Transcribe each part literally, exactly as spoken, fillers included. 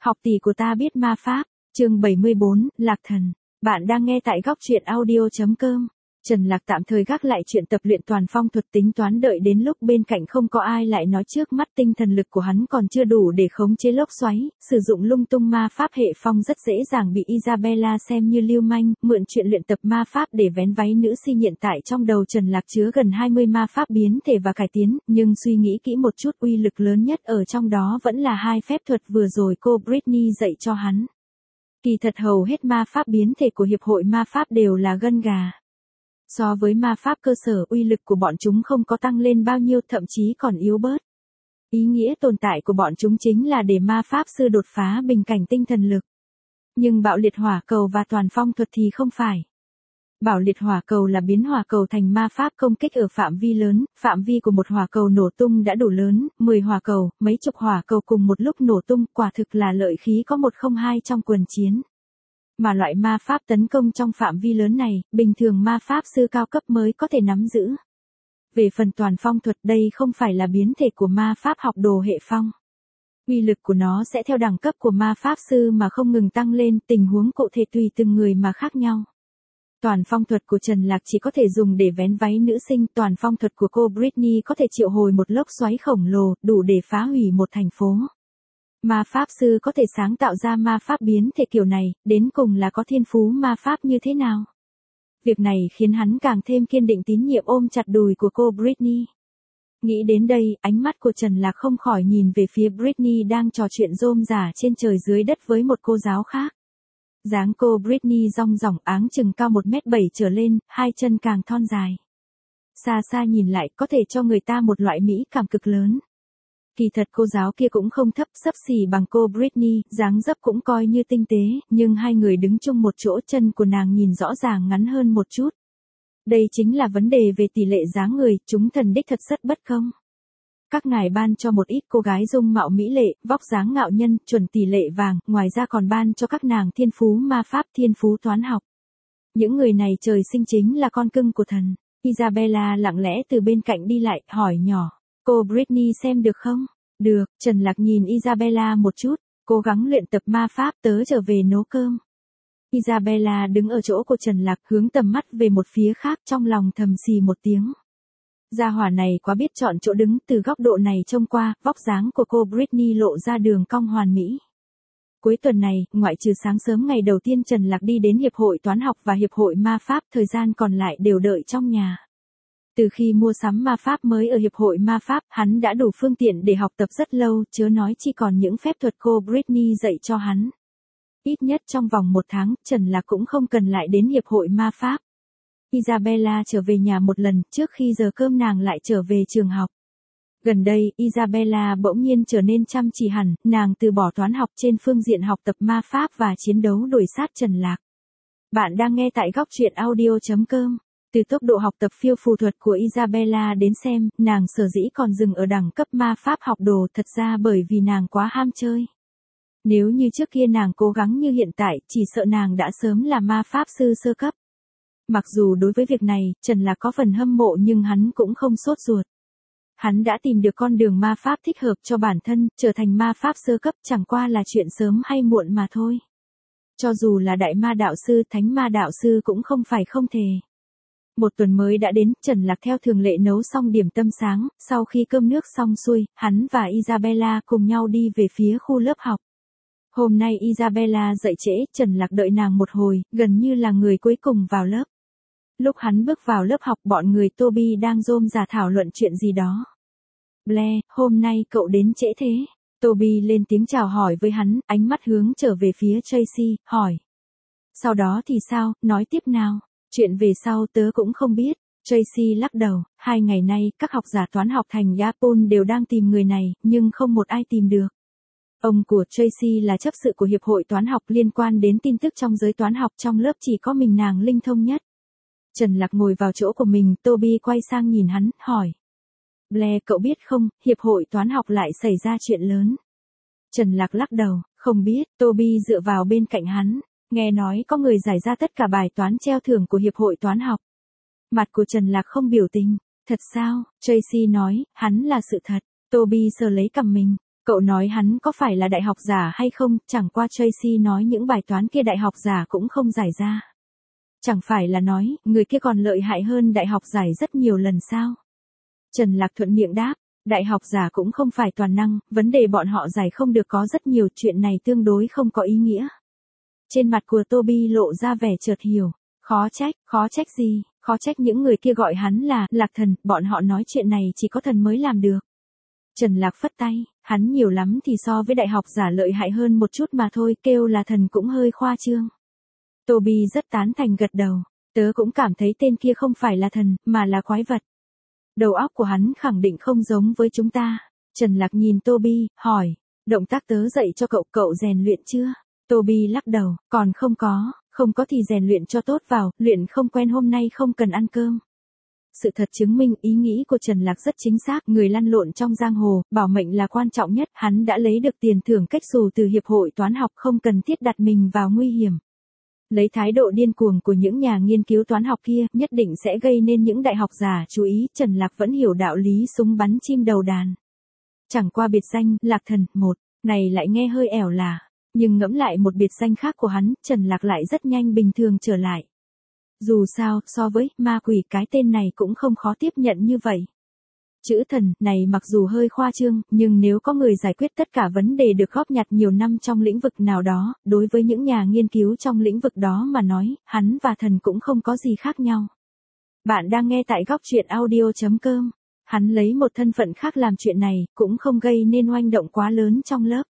Học tỷ của ta biết ma pháp, chương bảy mươi bốn, Lạc Thần. Bạn đang nghe tại góc truyện audio chấm com. Trần Lạc tạm thời gác lại chuyện tập luyện toàn phong thuật, tính toán đợi đến lúc bên cạnh không có ai lại nói trước mắt tinh thần lực của hắn còn chưa đủ để khống chế lốc xoáy, sử dụng lung tung ma pháp hệ phong rất dễ dàng bị Isabella xem như lưu manh, mượn chuyện luyện tập ma pháp để vén váy nữ si. Hiện tại trong đầu Trần Lạc chứa gần hai mươi ma pháp biến thể và cải tiến, nhưng suy nghĩ kỹ một chút, uy lực lớn nhất ở trong đó vẫn là hai phép thuật vừa rồi cô Britney dạy cho hắn. Kỳ thật hầu hết ma pháp biến thể của Hiệp hội Ma Pháp đều là gân gà. So với ma pháp cơ sở, uy lực của bọn chúng không có tăng lên bao nhiêu, thậm chí còn yếu bớt. Ý nghĩa tồn tại của bọn chúng chính là để ma pháp sư đột phá bình cảnh tinh thần lực. Nhưng bạo liệt hỏa cầu và toàn phong thuật thì không phải. Bạo liệt hỏa cầu là biến hỏa cầu thành ma pháp công kích ở phạm vi lớn, phạm vi của một hỏa cầu nổ tung đã đủ lớn, mười hỏa cầu, mấy chục hỏa cầu cùng một lúc nổ tung, quả thực là lợi khí có một không hai trong quần chiến. Mà loại ma pháp tấn công trong phạm vi lớn này, bình thường ma pháp sư cao cấp mới có thể nắm giữ. Về phần toàn phong thuật, đây không phải là biến thể của ma pháp học đồ hệ phong. Uy lực của nó sẽ theo đẳng cấp của ma pháp sư mà không ngừng tăng lên, tình huống cụ thể tùy từng người mà khác nhau. Toàn phong thuật của Trần Lạc chỉ có thể dùng để vén váy nữ sinh, toàn phong thuật của cô Britney có thể triệu hồi một lốc xoáy khổng lồ, đủ để phá hủy một thành phố. Ma pháp sư có thể sáng tạo ra ma pháp biến thể kiểu này, đến cùng là có thiên phú ma pháp như thế nào? Việc này khiến hắn càng thêm kiên định tín nhiệm, ôm chặt đùi của cô Britney. Nghĩ đến đây, ánh mắt của Trần Lạc không khỏi nhìn về phía Britney đang trò chuyện rôm rả trên trời dưới đất với một cô giáo khác. Dáng cô Britney rong ròng, áng chừng cao một mét bảy trở lên, hai chân càng thon dài. Xa xa nhìn lại có thể cho người ta một loại mỹ cảm cực lớn. Kỳ thật cô giáo kia cũng không thấp, xấp xỉ bằng cô Britney, dáng dấp cũng coi như tinh tế, nhưng hai người đứng chung một chỗ, chân của nàng nhìn rõ ràng ngắn hơn một chút. Đây chính là vấn đề về tỷ lệ dáng người, chúng thần đích thật rất bất công. Các ngài ban cho một ít cô gái dung mạo mỹ lệ, vóc dáng ngạo nhân, chuẩn tỷ lệ vàng, ngoài ra còn ban cho các nàng thiên phú ma pháp, thiên phú toán học. Những người này trời sinh chính là con cưng của thần. Isabella lặng lẽ từ bên cạnh đi lại, hỏi nhỏ. Cô Britney xem được không? Được, Trần Lạc nhìn Isabella một chút, cố gắng luyện tập ma pháp, tớ trở về nấu cơm. Isabella đứng ở chỗ của Trần Lạc, hướng tầm mắt về một phía khác, trong lòng thầm xì một tiếng. Gia hỏa này quá biết chọn chỗ đứng, từ góc độ này trông qua, vóc dáng của cô Britney lộ ra đường cong hoàn mỹ. Cuối tuần này, ngoại trừ sáng sớm ngày đầu tiên Trần Lạc đi đến Hiệp hội Toán học và Hiệp hội Ma Pháp, thời gian còn lại đều đợi trong nhà. Từ khi mua sắm ma pháp mới ở Hiệp hội Ma Pháp, hắn đã đủ phương tiện để học tập rất lâu, chớ nói chỉ còn những phép thuật cô Britney dạy cho hắn. Ít nhất trong vòng một tháng, Trần Lạc cũng không cần lại đến Hiệp hội Ma Pháp. Isabella trở về nhà một lần, trước khi giờ cơm nàng lại trở về trường học. Gần đây, Isabella bỗng nhiên trở nên chăm chỉ hẳn, nàng từ bỏ toán học trên phương diện học tập ma pháp và chiến đấu đuổi sát Trần Lạc. Bạn đang nghe tại góc truyện audio chấm com. Từ tốc độ học tập phiêu phù thuật của Isabella đến xem, nàng sở dĩ còn dừng ở đẳng cấp ma pháp học đồ, thật ra bởi vì nàng quá ham chơi. Nếu như trước kia nàng cố gắng như hiện tại, chỉ sợ nàng đã sớm là ma pháp sư sơ cấp. Mặc dù đối với việc này, Trần Lạc có phần hâm mộ nhưng hắn cũng không sốt ruột. Hắn đã tìm được con đường ma pháp thích hợp cho bản thân, trở thành ma pháp sơ cấp chẳng qua là chuyện sớm hay muộn mà thôi. Cho dù là đại ma đạo sư, thánh ma đạo sư cũng không phải không thể. Một tuần mới đã đến, Trần Lạc theo thường lệ nấu xong điểm tâm sáng, sau khi cơm nước xong xuôi, hắn và Isabella cùng nhau đi về phía khu lớp học. Hôm nay Isabella dậy trễ, Trần Lạc đợi nàng một hồi, gần như là người cuối cùng vào lớp. Lúc hắn bước vào lớp học, bọn người Toby đang rôm rả thảo luận chuyện gì đó. Blair, hôm nay cậu đến trễ thế? Toby lên tiếng chào hỏi với hắn, ánh mắt hướng trở về phía Tracy, hỏi. Sau đó thì sao, nói tiếp nào? Chuyện về sau tớ cũng không biết. Tracy lắc đầu, hai ngày nay, các học giả toán học thành Yapon đều đang tìm người này, nhưng không một ai tìm được. Ông của Tracy là chấp sự của Hiệp hội Toán học, liên quan đến tin tức trong giới toán học trong lớp chỉ có mình nàng linh thông nhất. Trần Lạc ngồi vào chỗ của mình, Toby quay sang nhìn hắn, hỏi. Blair, cậu biết không, Hiệp hội Toán học lại xảy ra chuyện lớn. Trần Lạc lắc đầu, không biết. Toby dựa vào bên cạnh hắn. Nghe nói có người giải ra tất cả bài toán treo thưởng của Hiệp hội Toán học. Mặt của Trần Lạc không biểu tình. Thật sao? Tracy nói, hắn là sự thật. Toby sờ lấy cằm mình. Cậu nói hắn có phải là đại học giả hay không, chẳng qua Tracy nói những bài toán kia đại học giả cũng không giải ra. Chẳng phải là nói, người kia còn lợi hại hơn đại học giải rất nhiều lần sao? Trần Lạc thuận miệng đáp, đại học giả cũng không phải toàn năng, vấn đề bọn họ giải không được có rất nhiều, chuyện này tương đối không có ý nghĩa. Trên mặt của Toby lộ ra vẻ chợt hiểu, khó trách, khó trách gì, khó trách những người kia gọi hắn là Lạc Thần, bọn họ nói chuyện này chỉ có thần mới làm được. Trần Lạc phất tay, hắn nhiều lắm thì so với đại học giả lợi hại hơn một chút mà thôi, kêu là thần cũng hơi khoa trương. Toby rất tán thành gật đầu, tớ cũng cảm thấy tên kia không phải là thần, mà là quái vật. Đầu óc của hắn khẳng định không giống với chúng ta. Trần Lạc nhìn Toby, hỏi, động tác tớ dạy cho cậu, cậu rèn luyện chưa? Toby lắc đầu, còn không có, không có thì rèn luyện cho tốt vào, luyện không quen hôm nay không cần ăn cơm. Sự thật chứng minh ý nghĩ của Trần Lạc rất chính xác, người lăn lộn trong giang hồ, bảo mệnh là quan trọng nhất, hắn đã lấy được tiền thưởng kết xù từ hiệp hội toán học, không cần thiết đặt mình vào nguy hiểm. Lấy thái độ điên cuồng của những nhà nghiên cứu toán học kia, nhất định sẽ gây nên những đại học giả chú ý, Trần Lạc vẫn hiểu đạo lý súng bắn chim đầu đàn. Chẳng qua biệt danh, Lạc Thần, một, này lại nghe hơi ẻo là, nhưng ngẫm lại một biệt danh khác của hắn, Trần Lạc lại rất nhanh bình thường trở lại. Dù sao, so với ma quỷ cái tên này cũng không khó tiếp nhận như vậy. Chữ thần này mặc dù hơi khoa trương, nhưng nếu có người giải quyết tất cả vấn đề được góp nhặt nhiều năm trong lĩnh vực nào đó, đối với những nhà nghiên cứu trong lĩnh vực đó mà nói, hắn và thần cũng không có gì khác nhau. Bạn đang nghe tại góc truyện audio chấm com. Hắn lấy một thân phận khác làm chuyện này, cũng không gây nên oanh động quá lớn trong lớp.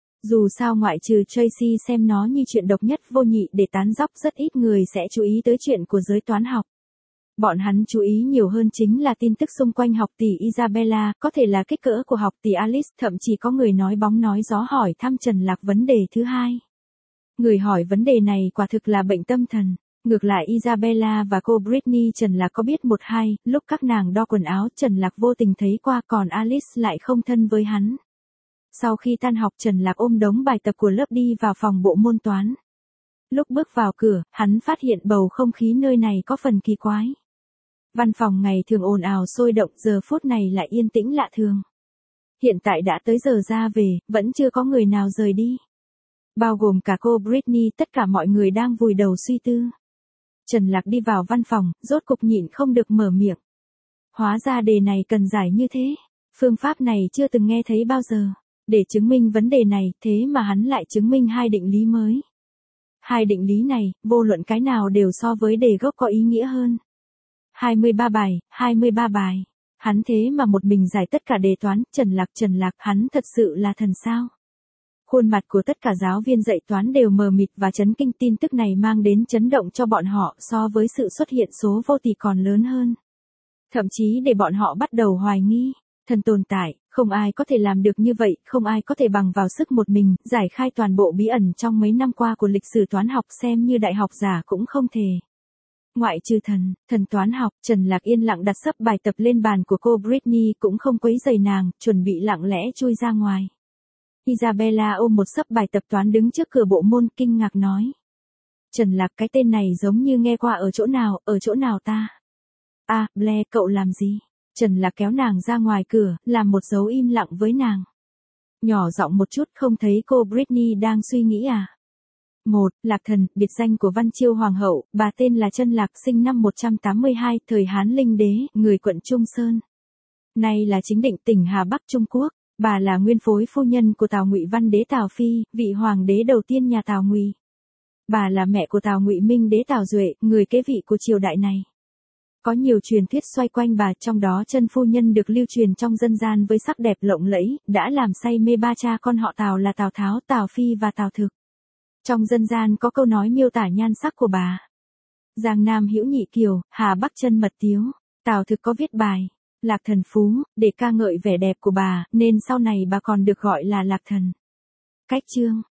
Dù sao ngoại trừ Tracy xem nó như chuyện độc nhất vô nhị để tán dóc, rất ít người sẽ chú ý tới chuyện của giới toán học. Bọn hắn chú ý nhiều hơn chính là tin tức xung quanh học tỷ Isabella, có thể là kích cỡ của học tỷ Alice, thậm chí có người nói bóng nói gió hỏi thăm Trần Lạc vấn đề thứ hai. Người hỏi vấn đề này quả thực là bệnh tâm thần. Ngược lại Isabella và cô Britney Trần Lạc có biết một hai, lúc các nàng đo quần áo Trần Lạc vô tình thấy qua, còn Alice lại không thân với hắn. Sau khi tan học Trần Lạc ôm đống bài tập của lớp đi vào phòng bộ môn toán. Lúc bước vào cửa, hắn phát hiện bầu không khí nơi này có phần kỳ quái. Văn phòng ngày thường ồn ào sôi động, giờ phút này lại yên tĩnh lạ thường. Hiện tại đã tới giờ ra về, vẫn chưa có người nào rời đi. Bao gồm cả cô Britney, tất cả mọi người đang vùi đầu suy tư. Trần Lạc đi vào văn phòng, rốt cục nhịn không được mở miệng. Hóa ra đề này cần giải như thế. Phương pháp này chưa từng nghe thấy bao giờ. Để chứng minh vấn đề này, thế mà hắn lại chứng minh hai định lý mới. Hai định lý này, vô luận cái nào đều so với đề gốc có ý nghĩa hơn. hai mươi ba bài, hai mươi ba bài. Hắn thế mà một mình giải tất cả đề toán, Trần Lạc Trần Lạc, hắn thật sự là thần sao? Khuôn mặt của tất cả giáo viên dạy toán đều mờ mịt và chấn kinh, tin tức này mang đến chấn động cho bọn họ so với sự xuất hiện số vô tỷ còn lớn hơn. Thậm chí để bọn họ bắt đầu hoài nghi, thần tồn tại, không ai có thể làm được như vậy, không ai có thể bằng vào sức một mình, giải khai toàn bộ bí ẩn trong mấy năm qua của lịch sử toán học, xem như đại học giả cũng không thể. Ngoại trừ thần, thần toán học, Trần Lạc yên lặng đặt sấp bài tập lên bàn của cô Britney, cũng không quấy rầy nàng, chuẩn bị lặng lẽ chui ra ngoài. Isabella ôm một sấp bài tập toán đứng trước cửa bộ môn, kinh ngạc nói. Trần Lạc, cái tên này giống như nghe qua ở chỗ nào, ở chỗ nào ta? À, Blair, cậu làm gì? Trần Lạc kéo nàng ra ngoài cửa, làm một dấu im lặng với nàng. Nhỏ giọng một chút, không thấy cô Britney đang suy nghĩ à? Một, Lạc Thần, biệt danh của Văn Chiêu Hoàng hậu, bà tên là Trân Lạc, sinh năm một trăm tám mươi hai, thời Hán Linh Đế, người quận Trung Sơn. Nay là Chính Định, tỉnh Hà Bắc Trung Quốc. Bà là nguyên phối phu nhân của Tào Ngụy Văn Đế Tào Phi, vị hoàng đế đầu tiên nhà Tào Ngụy. Bà là mẹ của Tào Ngụy Minh Đế Tào Duệ, người kế vị của triều đại này. Có nhiều truyền thuyết xoay quanh bà, trong đó Trân phu nhân được lưu truyền trong dân gian với sắc đẹp lộng lẫy, đã làm say mê ba cha con họ Tào là Tào Tháo, Tào Phi và Tào Thực. Trong dân gian có câu nói miêu tả nhan sắc của bà. Giang Nam hữu nhị kiều, Hà Bắc chân mật tiếu. Tào Thực có viết bài Lạc Thần Phú, để ca ngợi vẻ đẹp của bà, nên sau này bà còn được gọi là Lạc Thần. Cách chương